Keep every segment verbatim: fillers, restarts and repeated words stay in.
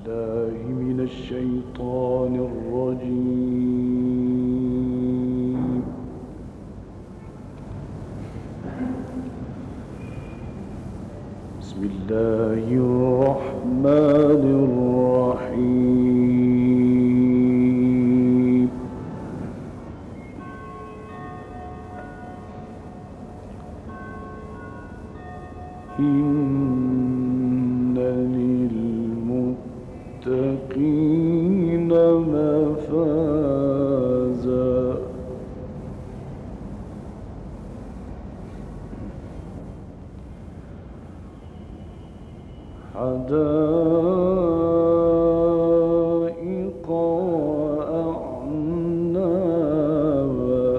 بالله من الشيطان الرجيم. بسم الله الرحمن الرحيم. إن للمتقين مفازا حدائق وأعنابا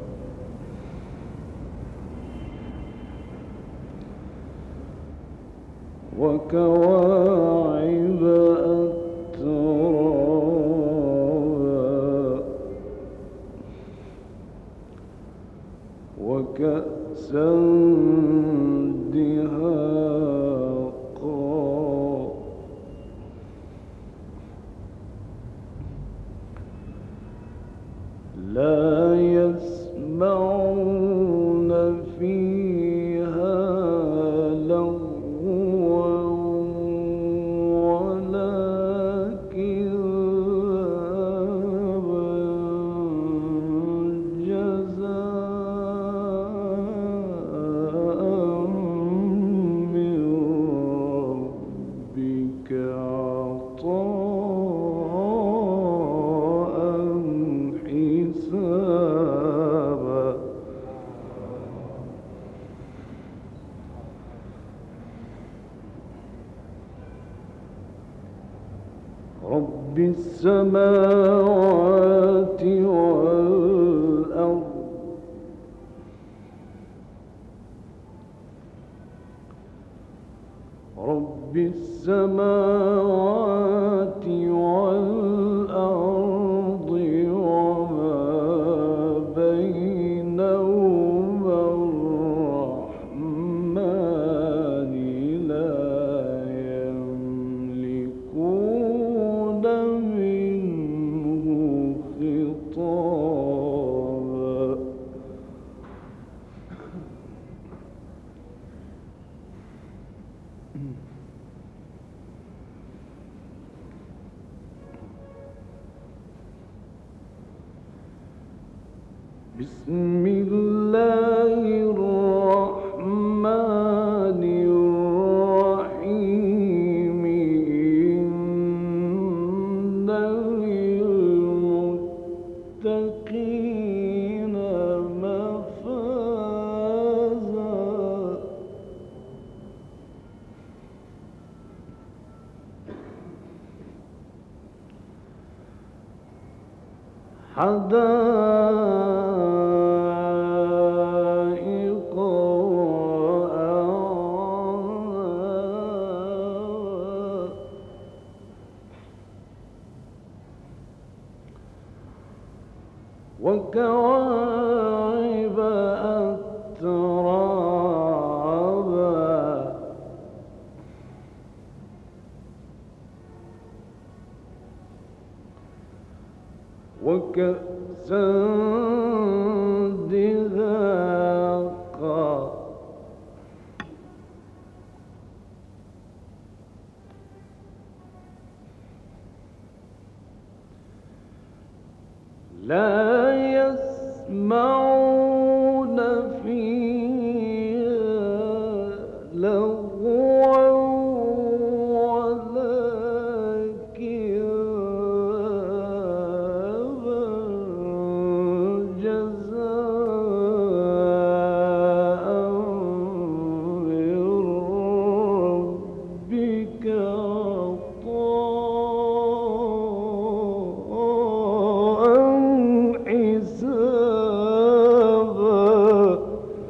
وكواعب أترابا وكأسا دهاقا لا يسمعون فيها لغوا ولا كذابا جزاء من ربك عطاء حسابا. رب السماوات والأرض رب السماوات والأرض وما بينهما الرحمن لا يملكون منه خطابا. بسم الله الرحمن الرحيم. إن للمتقين مفازا حدائق وأعنابا وكواعب أترابا وكأسا دهاقا لا يسمعون فيها لغوا ولا كذابا جزاء من ربك عطاء حسابا.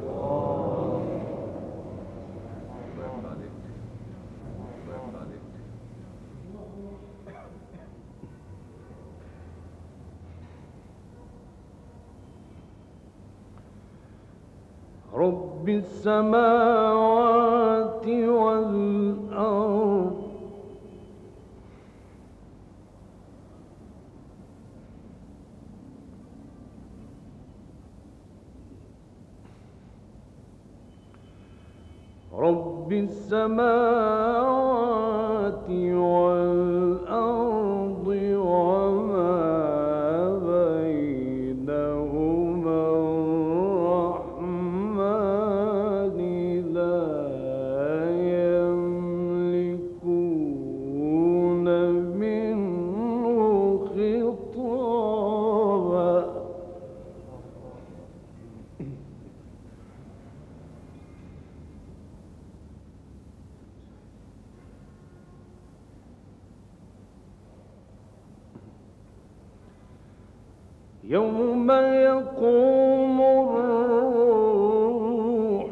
رب السماوات والأرض رب السماوات والأرض وما بينهما الرحمن لا يملكون منه خطابا. يوم يقوم الروح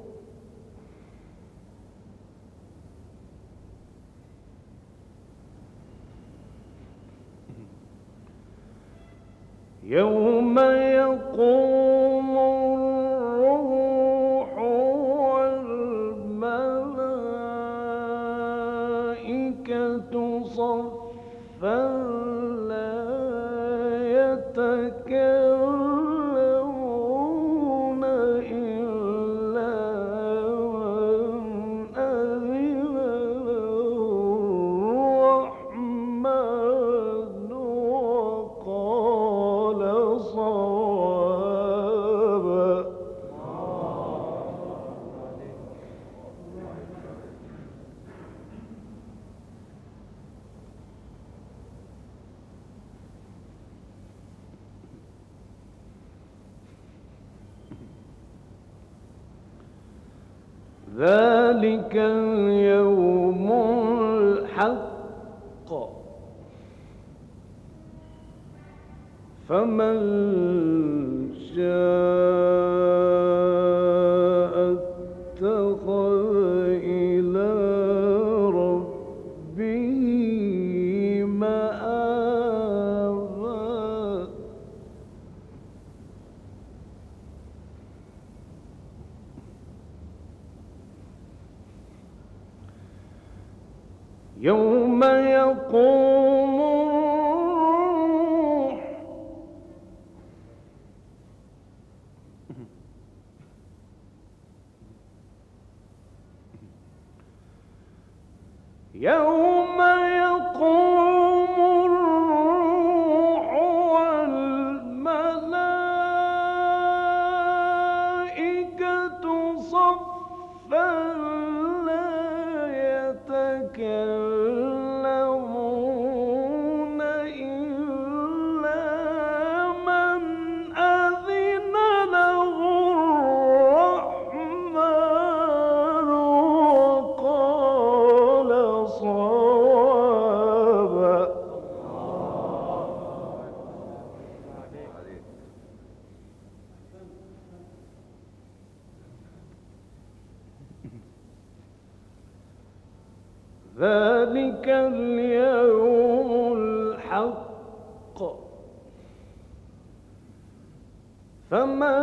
يوم يقوم الروح والملائكة صفا لا يتكلمون إلا من أذن له الرحمن وقال صوابا. ذلك اليوم الحق فمن شاء اتخذ إلى ربه مآبا. يوم يقوم الروح يوم يقوم الروح والملائكة صفا لا يتكلمون إلا من أذن له الرحمن وقال صوابا. ذلك اليوم الحق فمن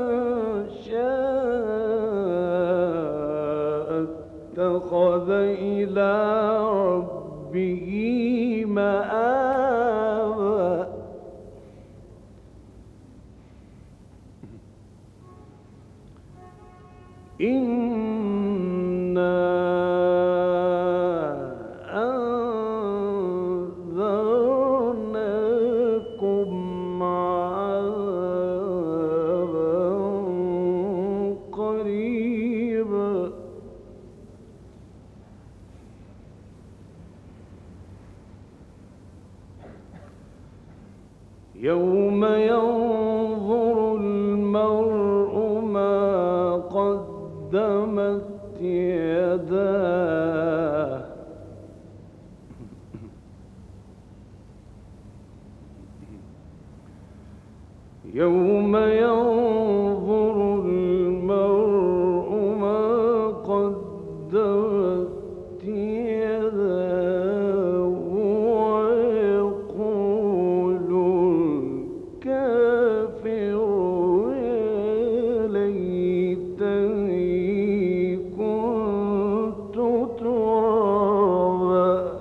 شاء اتخذ إلى ربه مآبا. إنا أنذرناكم عذابا قريبا يوم ينظر المرء ما قدمت يداه يوم ينظر المرء ما قدمت يداه ويقول الكافر يا ليتني كنت ترابا.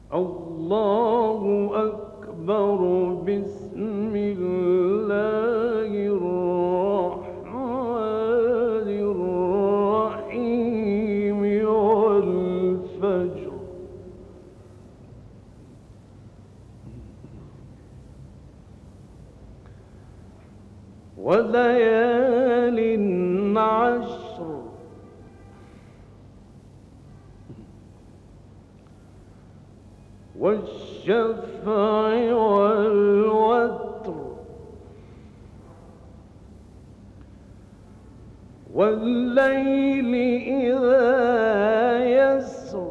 الله أكبر. بسم الله الرحمن الرحيم. والفجر وليال عشر. والشفع والوتر. والليل إذا يسر.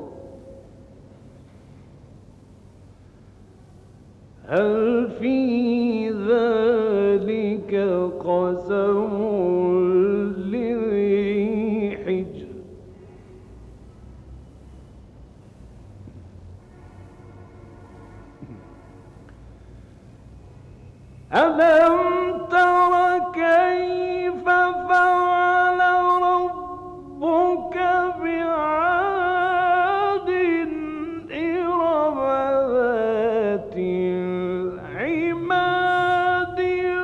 هل في ذلك قسم لذي حجر. ألم تر كيف فعل ربك بعاد. إرم ذات العماد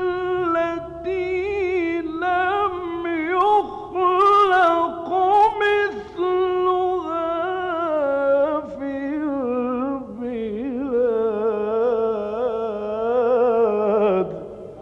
التي لم يخلق مثلها في البلاد.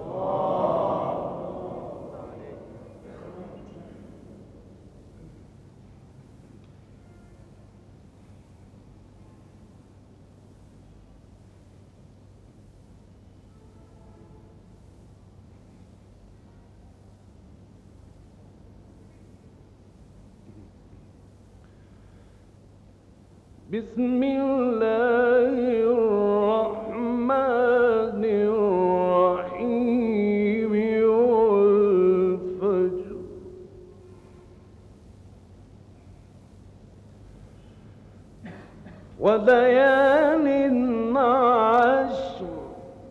بسم الله الرحمن الرحيم. والفجر وليال عشر.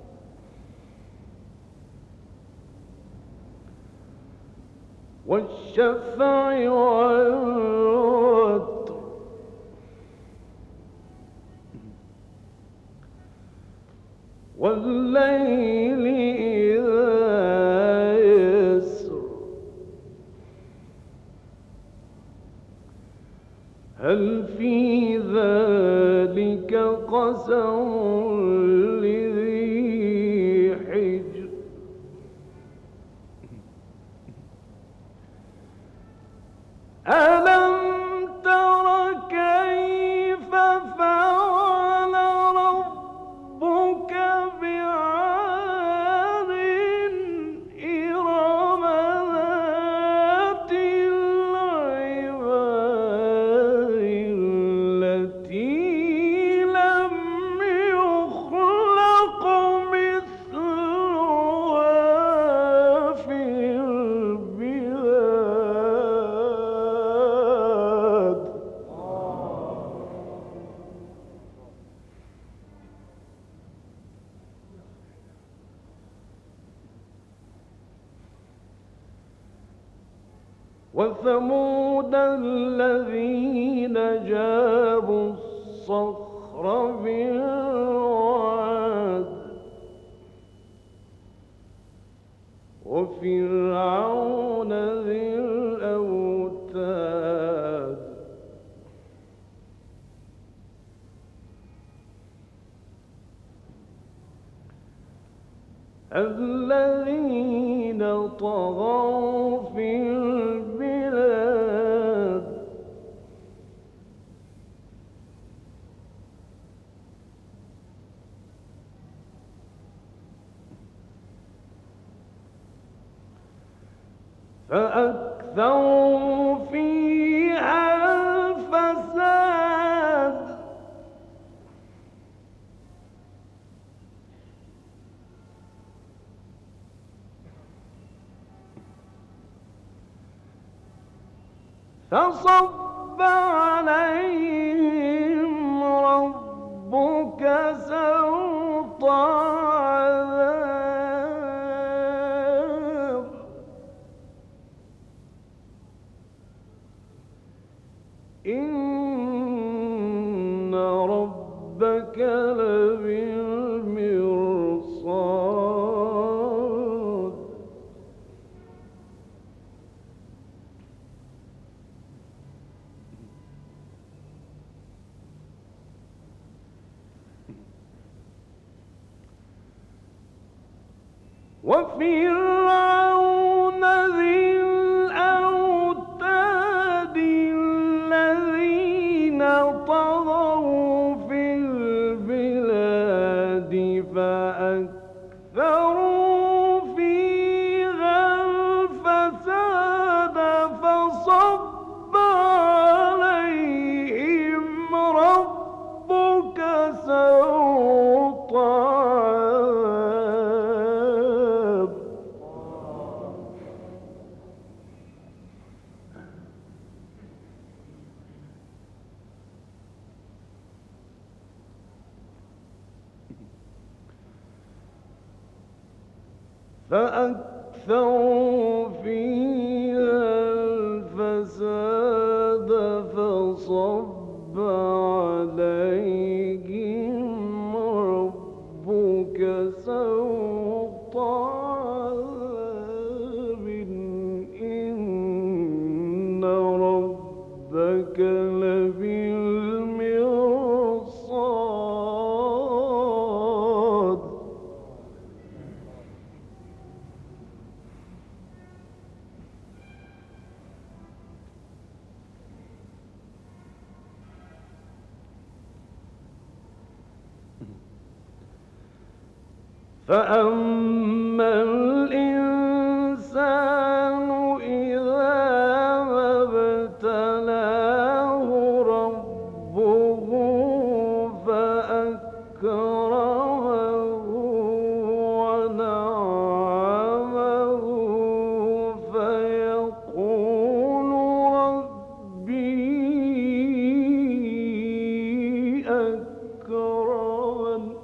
والشفع والوتر. والليل إذا يسر. هل في ذلك قسم لذي حجر. ألم تر كيف فعل ربك بعاد. إرم ذات العماد التي لم يخلق مثلها في البلاد. وثمود الذين جابوا الصخر بالواد. وفرعون ذي الأوتاد. الذين طغوا في البلاد. فأكثروا فيها الفساد. فصب عليهم ربك سوط عذاب. إن ربك ربك لبالمرصاد وفرعون ذي الأوتاد الذين طغوا في البلاد فأكثروا فيها الفساد فصب عليهم ربك سوط عذاب فأكثروا فيها الفساد فصب عليهم ربك سوط عذاب إن ربك لبالمرصاد فأما الإنسان إذا ما ابتلاه ربه فأكرمه ونعمه فيقول ربي أكرمن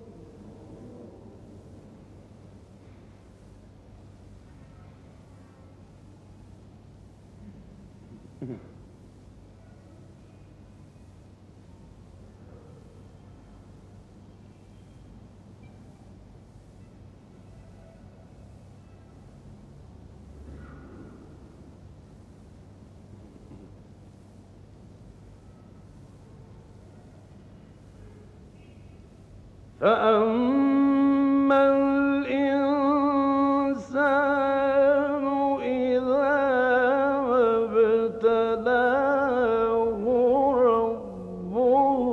فأما الإنسان إذا ما ابتلاه ربه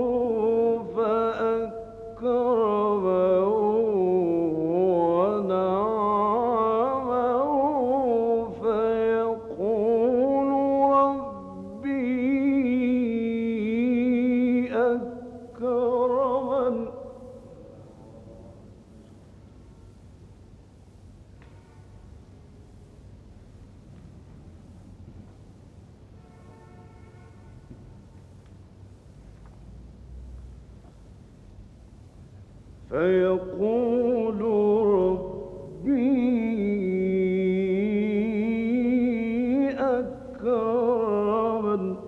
فأكرمه ونعمه فيقول ربي أكرمن فيقول ربي أكرمن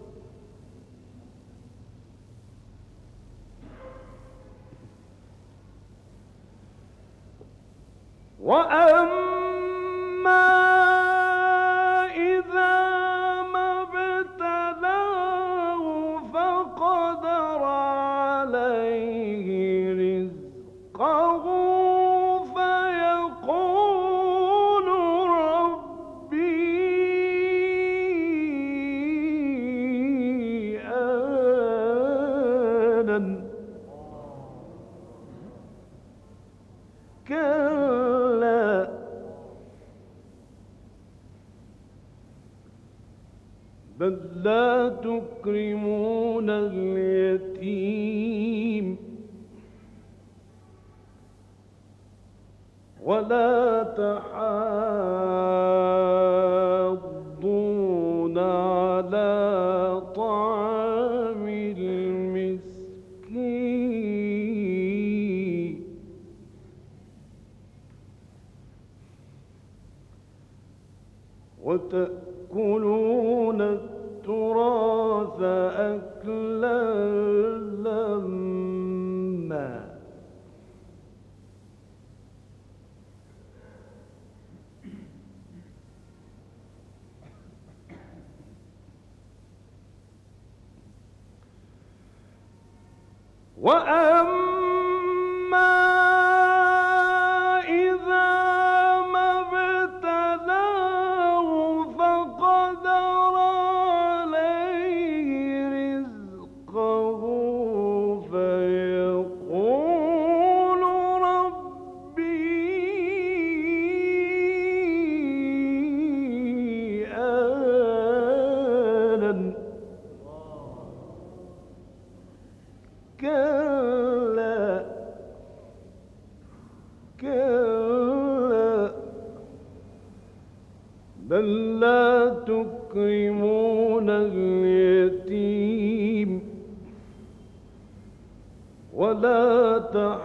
وأما إذا ما ابتلاه فقدر عليه رزقه فيقول ربي أهانن كلا بل لا تكرمون اليتيم ولا تحاضون على طعام المسكين وتأكلون التراث أكلا لما وأما إذا ما ابتلاه فقدر عليه رزقه فيقول ربي أهانن. كلا كلا بل لا تكرمون اليتيم ولا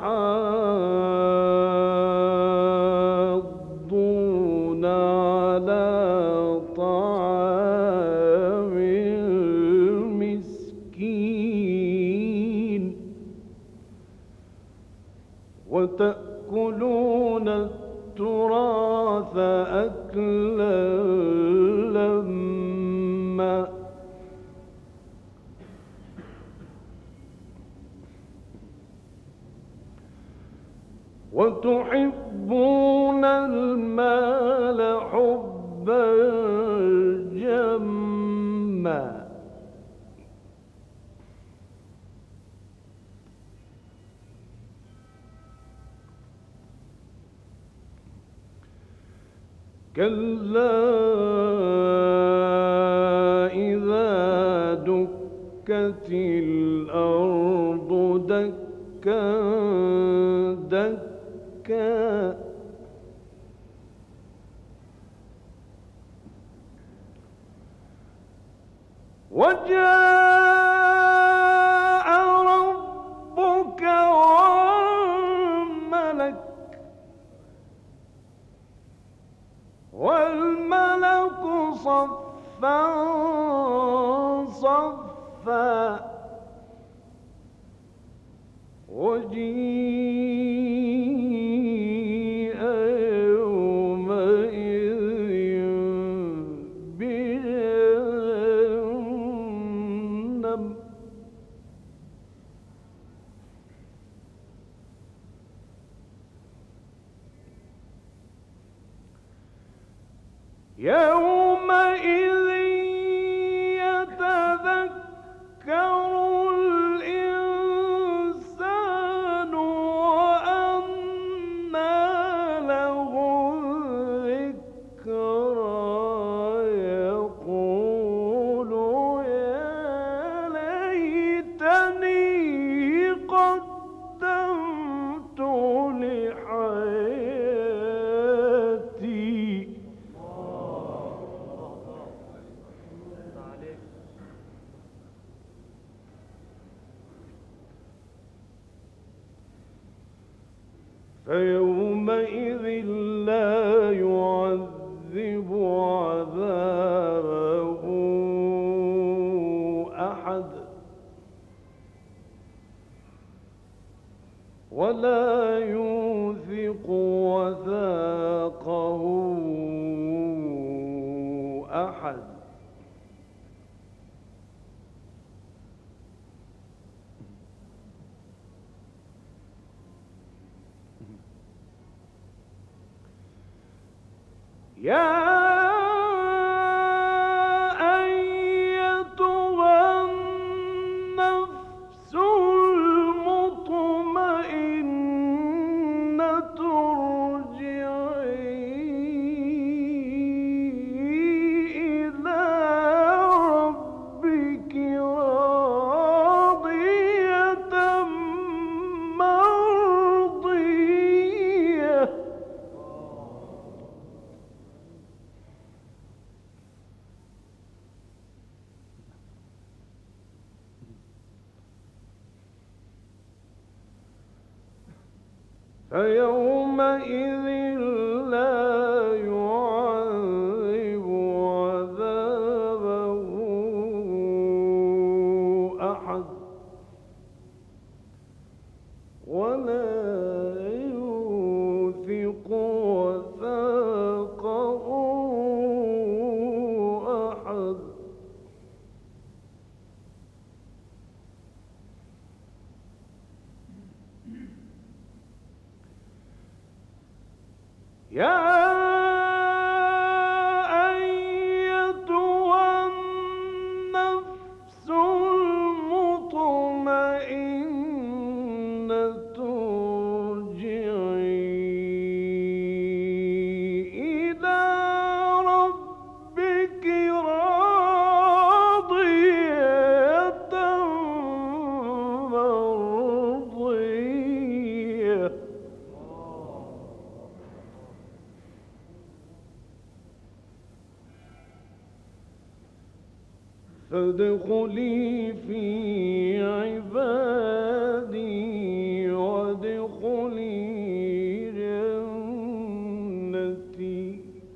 تحاضون على طعام المسكين وتأكلون التراث أكلا لما وتحبون المال حبا جما كلا إذا دكت الأرض دكا دكا وجاء ربك والملك والملك صفا صفا وجيء يومئذ بجهنم يومئذ يتذكر الإنسان وأنى له الذكرى يقول يا ليتني قدمت لحياتي فيومئذ لا يعذب عذابه أحد ولا يوثق وثاقه أحد يا أيتها النفس المطمئنة ارجعي إلى ربك راضية مرضية فيومئذ لا يعذب عذابه أحد ولا يوثق وثاقه أحد يا أيتها النفس المطمئنة ارجعي إلى ربك راضية مرضية فادخلي في عبادي وادخلي جنتي.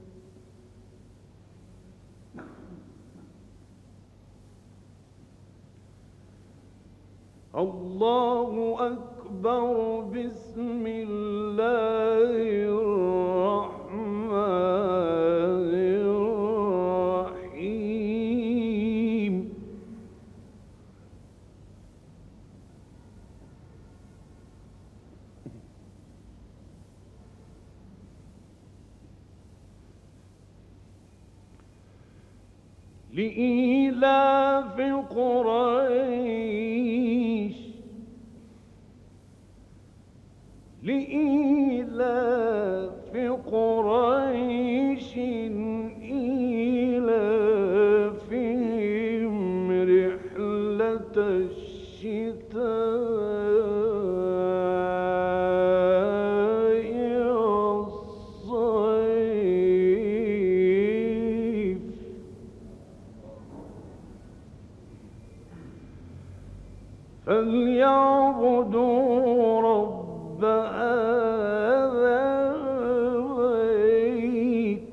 الله أكبر. بسم الله الرحمن الرحيم. لإيلاف قريش لإيلاف قريش إيلافهم رحلة الشتاء والصيف فليعبدوا رب هذا البيت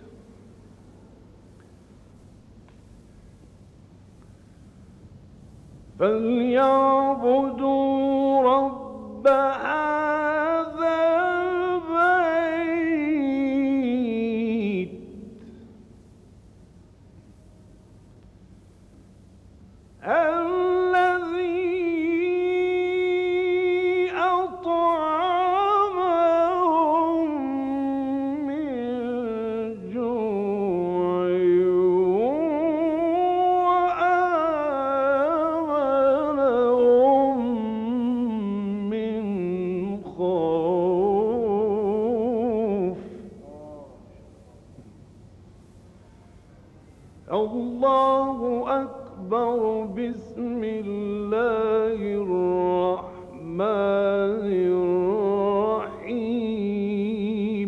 فليعبدوا رب هذا البيت الله أكبر. بسم الله الرحمن الرحيم.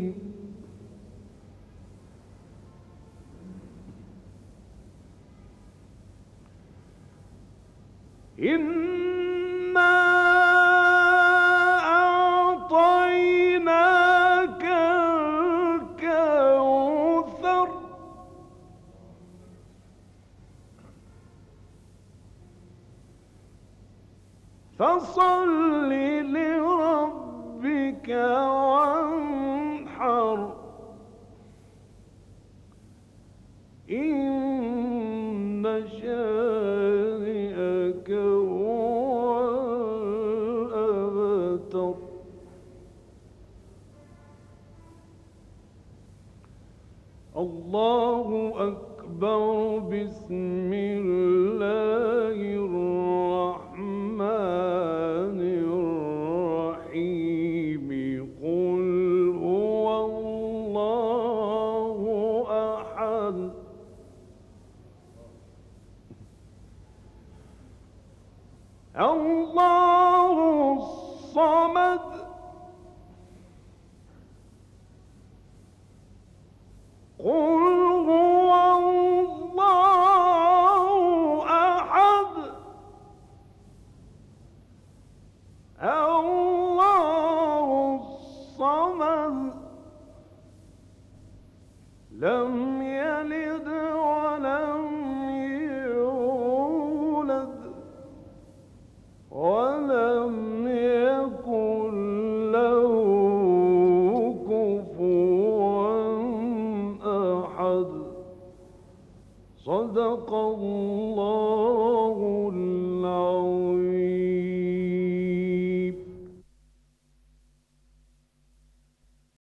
إنا أعطيناك الكوثر فصل لربك وانحر إن شانئك هو الأبتر. الله أكبر. بسم الله الرحمن الرحيم. قل هو الله أحد الله الصمد قل هو الله أحد الله الصمد لم يلد ولم يولد ولم يكن له كفوا أحد. صدق الله العظيم.